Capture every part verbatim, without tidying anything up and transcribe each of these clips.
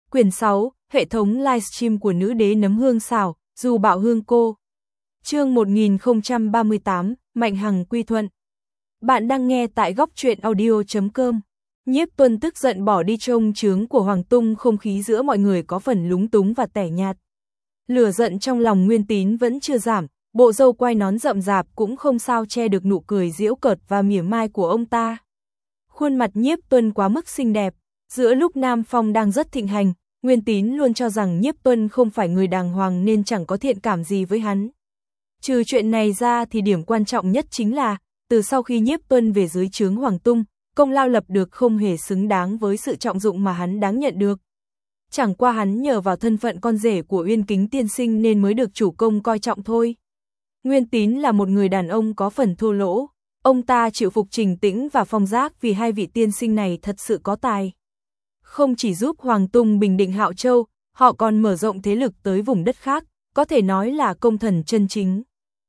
Quyển sáu, hệ thống livestream của nữ đế nấm hương xào, dù bạo hương cô. Chương một nghìn không trăm ba mươi tám, Mạnh Hằng quy thuận. Bạn đang nghe tại góc truyện audio chấm com. Nhiếp Tuân tức giận bỏ đi trông chướng của Hoàng Tung, không khí giữa mọi người có phần lúng túng và tẻ nhạt. Lửa giận trong lòng Nguyên Tín vẫn chưa giảm, bộ râu quai nón rậm rạp cũng không sao che được nụ cười giễu cợt và mỉa mai của ông ta. Khuôn mặt Nhiếp Tuân quá mức xinh đẹp, giữa lúc Nam Phong đang rất thịnh hành, Nguyên Tín luôn cho rằng Nhiếp Tuân không phải người đàng hoàng nên chẳng có thiện cảm gì với hắn. Trừ chuyện này ra thì điểm quan trọng nhất chính là, từ sau khi Nhiếp Tuân về dưới trướng Hoàng Tung, công lao lập được không hề xứng đáng với sự trọng dụng mà hắn đáng nhận được. Chẳng qua hắn nhờ vào thân phận con rể của Uyên Kính tiên sinh nên mới được chủ công coi trọng thôi. Nguyên Tín là một người đàn ông có phần thô lỗ, ông ta chịu phục Trình Tĩnh và Phong Giác vì hai vị tiên sinh này thật sự có tài. Không chỉ giúp Hoàng Tung bình định Hạo Châu, họ còn mở rộng thế lực tới vùng đất khác, có thể nói là công thần chân chính.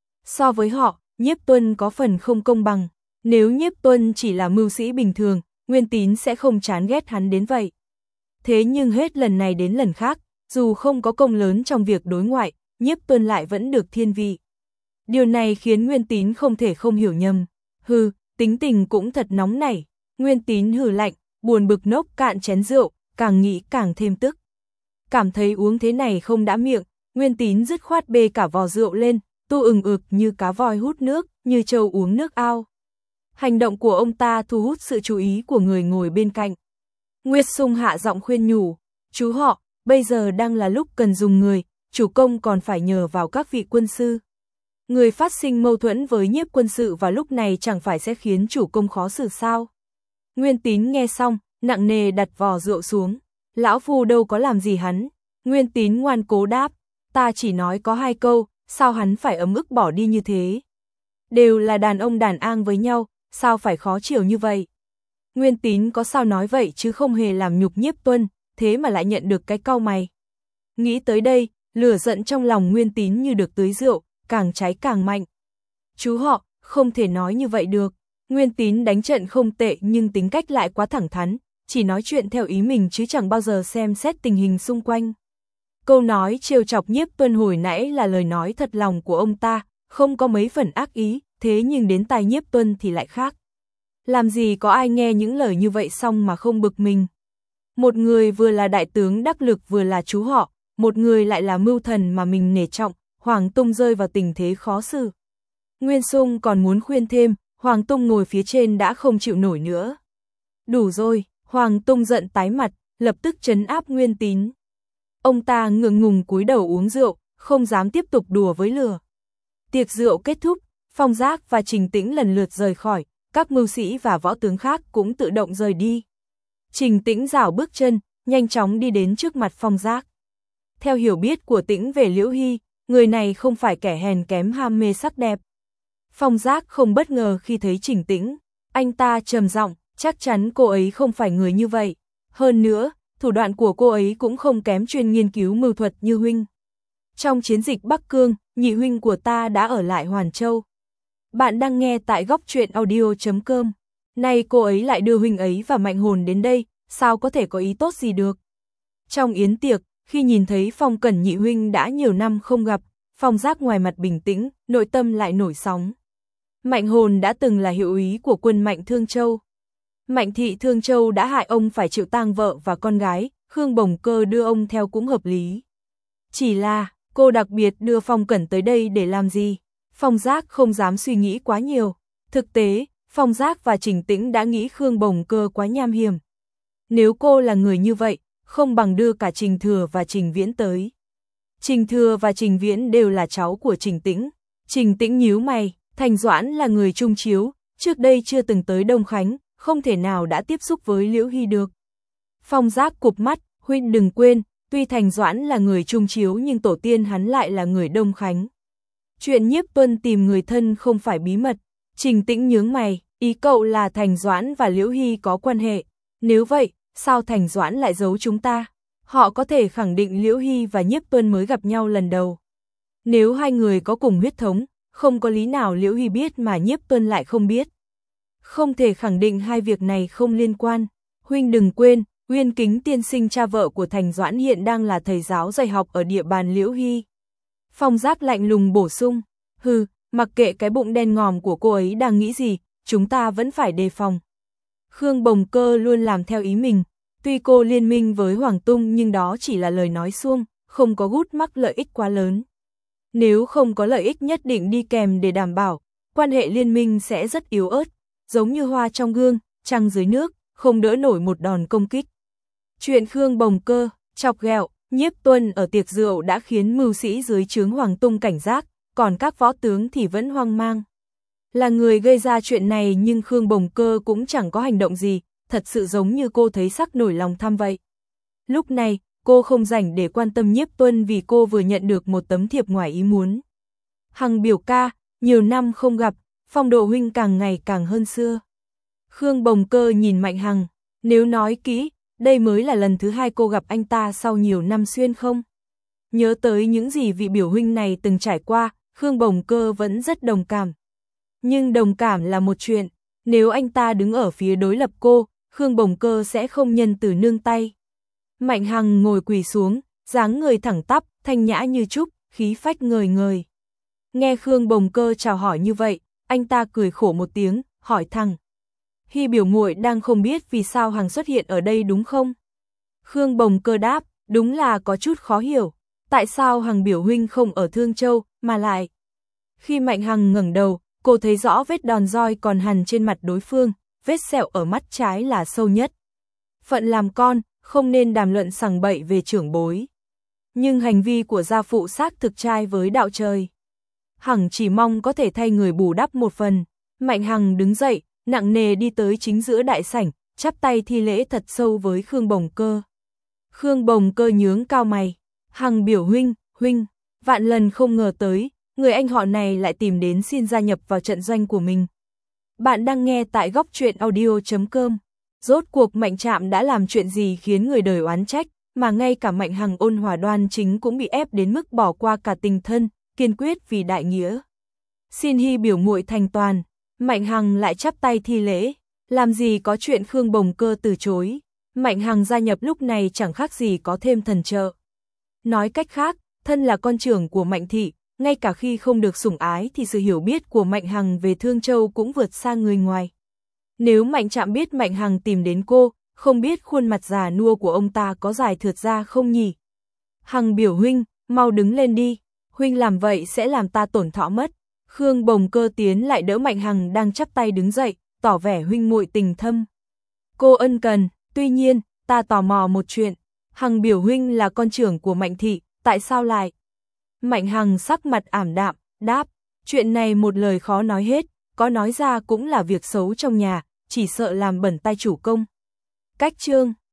So với họ, Nhiếp Tuân có phần không công bằng. Nếu Nhiếp Tuân chỉ là mưu sĩ bình thường, Nguyên Tín sẽ không chán ghét hắn đến vậy. Thế nhưng hết lần này đến lần khác, dù không có công lớn trong việc đối ngoại, Nhiếp Tuân lại vẫn được thiên vị. Điều này khiến Nguyên Tín không thể không hiểu nhầm. Hừ, tính tình cũng thật nóng nảy. Nguyên Tín hừ lạnh, buồn bực nốc cạn chén rượu, càng nghĩ càng thêm tức. Cảm thấy uống thế này không đã miệng, Nguyên Tín dứt khoát bê cả vò rượu lên, tu ừng ực như cá voi hút nước, như trâu uống nước ao. Hành động của ông ta thu hút sự chú ý của người ngồi bên cạnh. Nguyệt Sung hạ giọng khuyên nhủ, chú họ, bây giờ đang là lúc cần dùng người, chủ công còn phải nhờ vào các vị quân sư. Người phát sinh mâu thuẫn với Nhiếp quân sự vào lúc này chẳng phải sẽ khiến chủ công khó xử sao? Nguyên Tín nghe xong, nặng nề đặt vò rượu xuống. Lão phu đâu có làm gì hắn. Nguyên Tín ngoan cố đáp, ta chỉ nói có hai câu, sao hắn phải ấm ức bỏ đi như thế? Đều là đàn ông đàn an với nhau, sao phải khó chịu như vậy? Nguyên Tín có sao nói vậy chứ không hề làm nhục Nhiếp Tuân, thế mà lại nhận được cái cau mày. Nghĩ tới đây, lửa giận trong lòng Nguyên Tín như được tưới rượu, càng cháy càng mạnh. Chú họ, không thể nói như vậy được. Nguyên Tín đánh trận không tệ nhưng tính cách lại quá thẳng thắn, chỉ nói chuyện theo ý mình chứ chẳng bao giờ xem xét tình hình xung quanh. Câu nói trêu chọc Nhiếp Tuân hồi nãy là lời nói thật lòng của ông ta, không có mấy phần ác ý, thế nhưng đến tai Nhiếp Tuân thì lại khác. Làm gì có ai nghe những lời như vậy xong mà không bực mình. Một người vừa là đại tướng đắc lực vừa là chú họ, một người lại là mưu thần mà mình nể trọng, Hoàng Tung rơi vào tình thế khó xử. Nguyên Sung còn muốn khuyên thêm, Hoàng Tung ngồi phía trên đã không chịu nổi nữa. Đủ rồi, Hoàng Tung giận tái mặt, lập tức trấn áp Nguyên Tín. Ông ta ngượng ngùng cúi đầu uống rượu, không dám tiếp tục đùa với lửa. Tiệc rượu kết thúc, Phong Giác và Trình Tĩnh lần lượt rời khỏi, các mưu sĩ và võ tướng khác cũng tự động rời đi. Trình Tĩnh rảo bước chân, nhanh chóng đi đến trước mặt Phong Giác. Theo hiểu biết của Tĩnh về Liễu Hy, người này không phải kẻ hèn kém ham mê sắc đẹp. Phong Giác không bất ngờ khi thấy Trình Tĩnh, anh ta trầm giọng, chắc chắn cô ấy không phải người như vậy. Hơn nữa, thủ đoạn của cô ấy cũng không kém chuyên nghiên cứu mưu thuật như huynh. Trong chiến dịch Bắc Cương, nhị huynh của ta đã ở lại Hoàn Châu. Bạn đang nghe tại góc truyện audio chấm com. Nay cô ấy lại đưa huynh ấy và Mạnh Hồn đến đây, sao có thể có ý tốt gì được. Trong yến tiệc, khi nhìn thấy Phong Cẩn nhị huynh đã nhiều năm không gặp, Phong Giác ngoài mặt bình tĩnh, nội tâm lại nổi sóng. Mạnh Hồn đã từng là hiệu úy của quân Mạnh Thương Châu. Mạnh thị Thương Châu đã hại ông phải chịu tang vợ và con gái, Khương Bồng Cơ đưa ông theo cũng hợp lý. Chỉ là, cô đặc biệt đưa Phong Cẩn tới đây để làm gì? Phong Giác không dám suy nghĩ quá nhiều. Thực tế, Phong Giác và Trình Tĩnh đã nghĩ Khương Bồng Cơ quá nham hiểm. Nếu cô là người như vậy, không bằng đưa cả Trình Thừa và Trình Viễn tới. Trình Thừa và Trình Viễn đều là cháu của Trình Tĩnh. Trình Tĩnh nhíu mày, Thành Doãn là người Trung Chiếu, trước đây chưa từng tới Đông Khánh, không thể nào đã tiếp xúc với Liễu Hy được. Phong Giác cụp mắt, huynh đừng quên, tuy Thành Doãn là người Trung Chiếu nhưng tổ tiên hắn lại là người Đông Khánh. Chuyện Nhiếp Tuân tìm người thân không phải bí mật. Trình Tĩnh nhướng mày, ý cậu là Thành Doãn và Liễu Hy có quan hệ. Nếu vậy, sao Thành Doãn lại giấu chúng ta? Họ có thể khẳng định Liễu Hy và Nhiếp Tuân mới gặp nhau lần đầu. Nếu hai người có cùng huyết thống, không có lý nào Liễu Hy biết mà Nhiếp Tuân lại không biết. Không thể khẳng định hai việc này không liên quan. Huynh đừng quên, Uyên Kính tiên sinh cha vợ của Thành Doãn hiện đang là thầy giáo dạy học ở địa bàn Liễu Hy. Phong Giáp lạnh lùng bổ sung, hừ, mặc kệ cái bụng đen ngòm của cô ấy đang nghĩ gì, chúng ta vẫn phải đề phòng. Khương Bồng Cơ luôn làm theo ý mình, tuy cô liên minh với Hoàng Tung nhưng đó chỉ là lời nói suông, không có gút mắc lợi ích quá lớn. Nếu không có lợi ích nhất định đi kèm để đảm bảo, quan hệ liên minh sẽ rất yếu ớt, giống như hoa trong gương, trăng dưới nước, không đỡ nổi một đòn công kích. Chuyện Khương Bồng Cơ, chọc ghẹo, Nhiếp Tuân ở tiệc rượu đã khiến mưu sĩ dưới trướng Hoàng Tung cảnh giác, còn các võ tướng thì vẫn hoang mang. Là người gây ra chuyện này nhưng Khương Bồng Cơ cũng chẳng có hành động gì, thật sự giống như cô thấy sắc nổi lòng tham vậy. Lúc này, cô không rảnh để quan tâm Nhiếp Tuân vì cô vừa nhận được một tấm thiệp ngoài ý muốn. Hằng biểu ca, nhiều năm không gặp, phong độ huynh càng ngày càng hơn xưa. Khương Bồng Cơ nhìn Mạnh Hằng, nếu nói kỹ, đây mới là lần thứ hai cô gặp anh ta sau nhiều năm xuyên không? Nhớ tới những gì vị biểu huynh này từng trải qua, Khương Bồng Cơ vẫn rất đồng cảm. Nhưng đồng cảm là một chuyện, nếu anh ta đứng ở phía đối lập cô, Khương Bồng Cơ sẽ không nhân từ nương tay. Mạnh Hằng ngồi quỳ xuống, dáng người thẳng tắp, thanh nhã như trúc, khí phách ngời ngời. Nghe Khương Bồng Cơ chào hỏi như vậy, anh ta cười khổ một tiếng, hỏi thẳng. Hy biểu muội đang không biết vì sao Hằng xuất hiện ở đây đúng không? Khương Bồng Cơ đáp, đúng là có chút khó hiểu. Tại sao Hằng biểu huynh không ở Thương Châu, mà lại? Khi Mạnh Hằng ngẩng đầu, cô thấy rõ vết đòn roi còn hằn trên mặt đối phương, vết sẹo ở mắt trái là sâu nhất. Phận làm con, không nên đàm luận sằng bậy về trưởng bối. Nhưng hành vi của gia phụ xác thực trai với đạo trời. Hằng chỉ mong có thể thay người bù đắp một phần. Mạnh Hằng đứng dậy, nặng nề đi tới chính giữa đại sảnh, chắp tay thi lễ thật sâu với Khương Bồng Cơ. Khương Bồng Cơ nhướng cao mày. Hằng biểu huynh, huynh, vạn lần không ngờ tới, người anh họ này lại tìm đến xin gia nhập vào trận doanh của mình. Bạn đang nghe tại góc truyện audio chấm com. Rốt cuộc Mạnh Trạm đã làm chuyện gì khiến người đời oán trách, mà ngay cả Mạnh Hằng ôn hòa đoan chính cũng bị ép đến mức bỏ qua cả tình thân, kiên quyết vì đại nghĩa. Xin hy biểu muội thành toàn. Mạnh Hằng lại chắp tay thi lễ, làm gì có chuyện Khương Bồng Cơ từ chối. Mạnh Hằng gia nhập lúc này chẳng khác gì có thêm thần trợ. Nói cách khác, thân là con trưởng của Mạnh thị, ngay cả khi không được sủng ái thì sự hiểu biết của Mạnh Hằng về Thương Châu cũng vượt xa người ngoài. Nếu Mạnh Trạm biết Mạnh Hằng tìm đến cô, không biết khuôn mặt già nua của ông ta có dài thượt ra không nhỉ? Hằng biểu huynh, mau đứng lên đi, huynh làm vậy sẽ làm ta tổn thọ mất. Khương Bồng Cơ tiến lại đỡ Mạnh Hằng đang chắp tay đứng dậy, tỏ vẻ huynh muội tình thâm. Cô ân cần, tuy nhiên, ta tò mò một chuyện, Hằng biểu huynh là con trưởng của Mạnh thị, tại sao lại? Mạnh Hằng sắc mặt ảm đạm, đáp, chuyện này một lời khó nói hết, có nói ra cũng là việc xấu trong nhà, chỉ sợ làm bẩn tay chủ công. Cách chương